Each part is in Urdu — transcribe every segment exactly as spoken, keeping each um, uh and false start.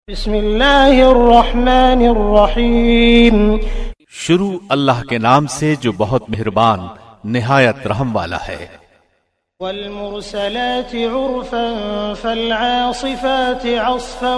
بسم اللہ الرحمن الرحیم۔ شروع اللہ کے نام سے جو بہت مہربان نہایت رحم والا ہے۔ والمرسلات عرفا فالعاصفات عصفا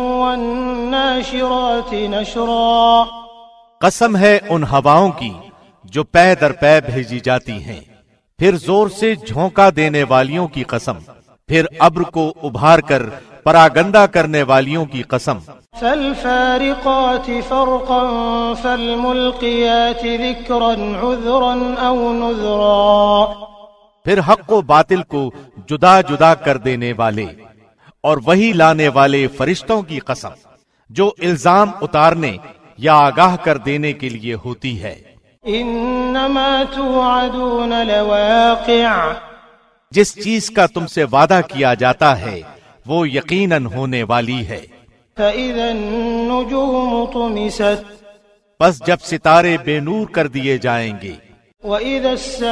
والناشرات نشرا۔ قسم ہے ان ہواؤں کی جو پے در پے بھیجی جاتی ہیں، پھر زور سے جھونکا دینے والیوں کی قسم، پھر ابر کو ابھار کر پراگندہ کرنے والیوں کی قسم۔ فالفارقات فرقا فالملقیات ذکرا عذرا او نذرا۔ پھر حق و باطل کو جدا جدا کر دینے والے اور وہی لانے والے فرشتوں کی قسم جو الزام اتارنے یا آگاہ کر دینے کے لیے ہوتی ہے۔ انما توعدون لواقع۔ جس چیز کا تم سے وعدہ کیا جاتا ہے وہ یقیناً ہونے والی ہے۔ فَإِذَا النُّجُومُ طُمِسَتْ۔ پس جب ستارے بے نور کر دیے جائیں گے۔ وَإِذَا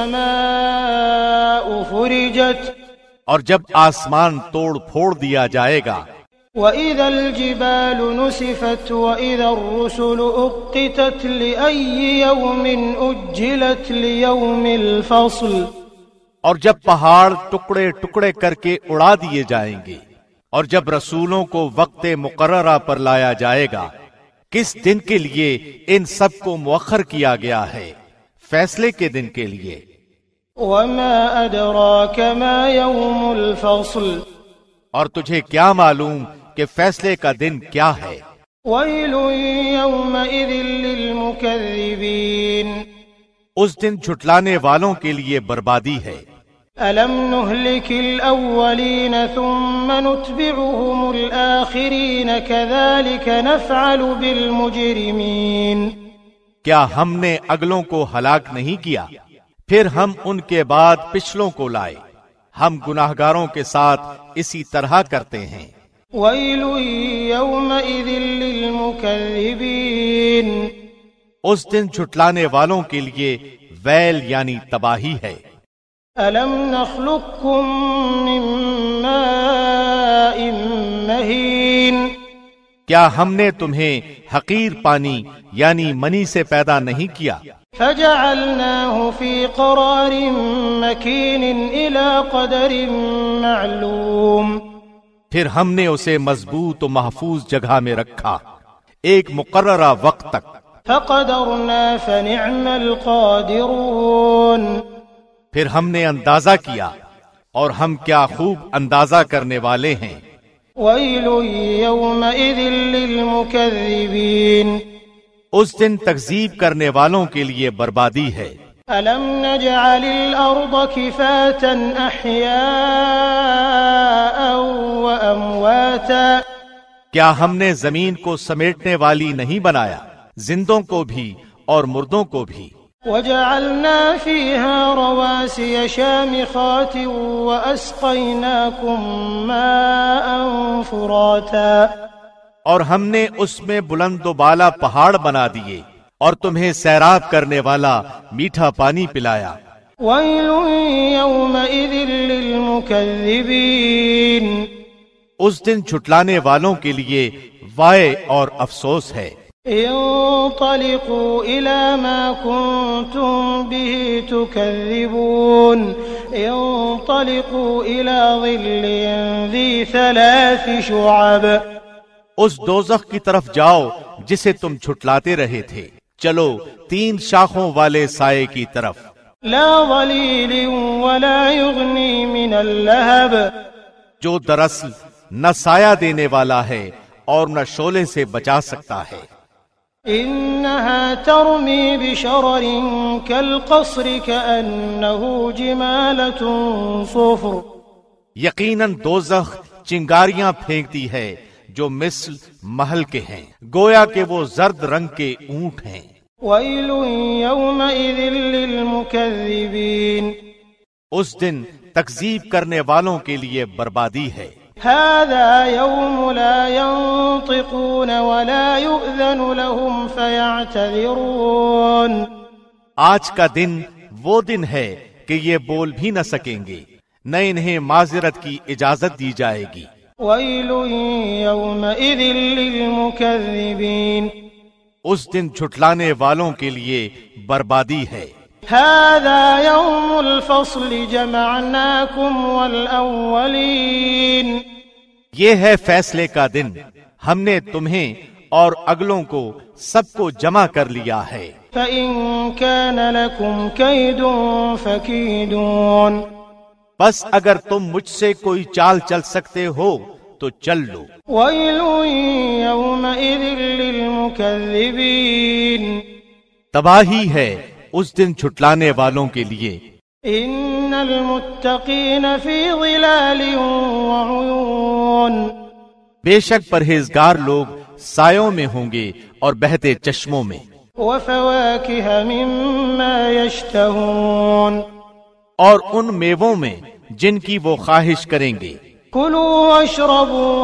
السَّمَاءُ فُرِجَتْ۔ اور جب آسمان توڑ پھوڑ دیا جائے گا۔ وَإِذَا الْجِبَالُ نُسِفَتْ وَإِذَا الرُّسُلُ أُقِّتَتْ لِأَيِّ يَوْمٍ أُجِّلَتْ لِيَوْمِ الْفَصْلِ۔ اور جب پہاڑ ٹکڑے ٹکڑے کر کے اڑا دیے جائیں گے، اور جب رسولوں کو وقت مقررہ پر لایا جائے گا، کس دن کے لیے ان سب کو مؤخر کیا گیا ہے؟ فیصلے کے دن کے لیے۔ وَمَا أَدْرَاكَ مَا يَوْمُ الْفَصْلِ۔ اور تجھے کیا معلوم کہ فیصلے کا دن کیا ہے؟ وَيْلٌ يَوْمَئِذٍ لِّلْمُكَذِّبِينَ۔ اس دن جھٹلانے والوں کے لیے بربادی ہے۔ أَلَمْ نُهْلِكِ الْأَوَّلِينَ ثُمَّ نُتْبِعُهُمُ الْآخِرِينَ كَذَلِكَ نَفْعَلُ بِالْمُجْرِمِينَ۔ کیا ہم نے اگلوں کو ہلاک نہیں کیا، پھر ہم ان کے بعد پچھلوں کو لائے؟ ہم گناہگاروں کے ساتھ اسی طرح کرتے ہیں۔ وَيْلٌ يَوْمَئِذٍ لِّلْمُكَذِّبِينَ۔ اس دن جھٹلانے والوں کے لیے ویل یعنی تباہی ہے۔ أَلَمْ نَخْلُقكُّم مِّن مَّاءٍ مَّهِينٍ۔ کیا ہم نے تمہیں حقیر پانی یعنی منی سے پیدا نہیں کیا؟ فَجَعَلْنَاهُ فِي قَرَارٍ مَّكِينٍ إِلَى قَدَرٍ مَّعْلُومٍ۔ پھر ہم نے اسے مضبوط و محفوظ جگہ میں رکھا ایک مقررہ وقت تک۔ فَقَدَرْنَا فَنِعْمَ الْقَادِرُونَ۔ پھر ہم نے اندازہ کیا اور ہم کیا خوب اندازہ کرنے والے ہیں۔ وَيْلٌ يَوْمَئِذٍ لِّلْمُكَذِّبِينَ۔ اس دن تکذیب کرنے والوں کے لیے بربادی ہے۔ أَلَمْ نَجْعَلِ الْأَرْضَ كِفَاتًا أَحْيَاءً وَأَمْوَاتًا۔ کیا ہم نے زمین کو سمیٹنے والی نہیں بنایا، زندوں کو بھی اور مردوں کو بھی؟ وَجَعَلْنَا فِيهَا رَوَاسِيَ شَامِخَاتٍ وَأَسْقَيْنَاكُم مَّاءً فُرَاتًا۔ اور ہم نے اس میں بلند و بالا پہاڑ بنا دیے اور تمہیں سیراب کرنے والا میٹھا پانی پلایا۔ وَيْلٌ يَوْمَئِذٍ لِّلْمُكَذِّبِينَ۔ اس دن جھٹلانے والوں کے لیے وائے اور افسوس ہے۔ انطلقوا إلى ما كنتم به تكذبون انطلقوا إلى ظل ذي ثلاث شعب۔ اس دوزخ کی طرف جاؤ جسے تم جھٹلاتے رہے تھے، چلو تین شاخوں والے سائے کی طرف۔ لا ظليل ولا يغني من اللهب۔ جو دراصل نہ سایہ دینے والا ہے اور نہ شعلے سے بچا سکتا ہے۔ انها ترمي بشرر كالقصر كأنه جمالة صفر۔ یقیناً دوزخ چنگاریاں پھینکتی ہے جو مثل محل کے ہیں، گویا کہ وہ زرد رنگ کے اونٹ ہیں۔ ويل يومئذ للمكذبين۔ اس دن تکذیب کرنے والوں کے لیے بربادی ہے۔ هذا يوم لا ينطقون ولا يؤذن لهم فيعتذرون۔ آج کا دن وہ دن ہے کہ یہ بول بھی نہ سکیں گے، نہ انہیں معذرت کی اجازت دی جائے گی۔ ويل يومئذ للمكذبين اس دن جھٹلانے والوں کے لیے بربادی ہے۔ هذا يوم الفصل جمعناكم والأولين یہ ہے فیصلے کا دن، ہم نے تمہیں اور اگلوں کو سب کو جمع کر لیا ہے۔ فَإِن كَانَ لَكُمْ كَيْدٌ فَكِيدُونِ بس اگر تم مجھ سے کوئی چال چل سکتے ہو تو چل لو۔ وَيْلٌ يَوْمَئِذٍ لِّلْمُكَذِّبِينَ تباہی ہے اس دن جھٹلانے والوں کے لیے۔ إِنَّ الْمُتَّقِينَ فِي ظِلَالٍ وَعُيُونٍ بے شک پرہیزگار لوگ سایوں میں ہوں گے اور بہتے چشموں میں۔ وَفَوَاكِهَ مِمَّا يَشْتَهُونَ اور ان میووں میں جن کی وہ خواہش کریں گے۔ كُلُوا وَاشْرَبُوا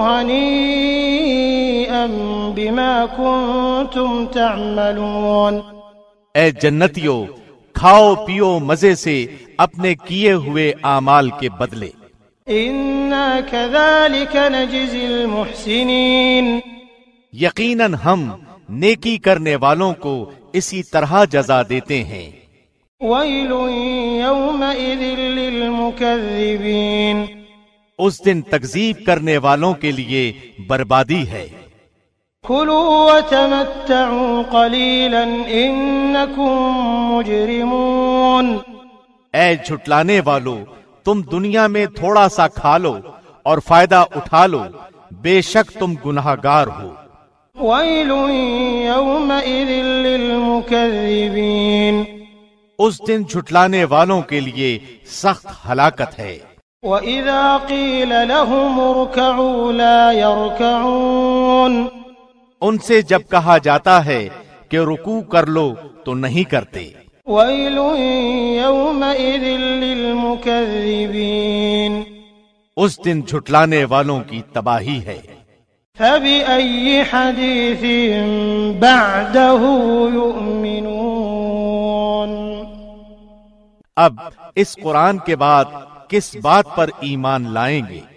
هَنِيئًا بِمَا كُنتُمْ تَعْمَلُونَ اے جنتیو، کھاؤ پیو مزے سے اپنے کیے ہوئے اعمال کے بدلے۔ إِنَّا كَذَلِكَ نَجْزِي الْمُحْسِنِينَ یقیناً ہم نیکی کرنے والوں کو اسی طرح جزا دیتے ہیں۔ وَيْلٌ يَوْمَئِذٍ لِّلْمُكَذِّبِينَ اس دن تکذیب کرنے والوں کے لیے بربادی ہے۔ كُلُوا وَتَمَتَّعُوا قَلِيلًا إِنَّكُمْ مُجْرِمُونَ اے جھٹلانے والو، تم دنیا میں تھوڑا سا کھا لو اور فائدہ اٹھا لو، بے شک تم گناہگار ہو۔ وَيْلٌ يَوْمَئِذٍ لِّلْمُكَذِّبِينَ اس دن جھٹلانے والوں کے لیے سخت ہلاکت ہے۔ وَإِذَا قِيلَ لَهُمُ ارْكَعُوا لَا يَرْكَعُونَ ان سے جب کہا جاتا ہے کہ رکوع کر لو تو نہیں کرتے۔ وَيْلٌ يَوْمَئِذٍ لِّلْمُكَذِّبِينَ اس دن جھٹلانے والوں کی تباہی ہے۔ فَبِأَيِّ حَدِيثٍ بَعْدَهُ يُؤْمِنُونَ اب اس قرآن کے بعد کس بات پر ایمان لائیں گے؟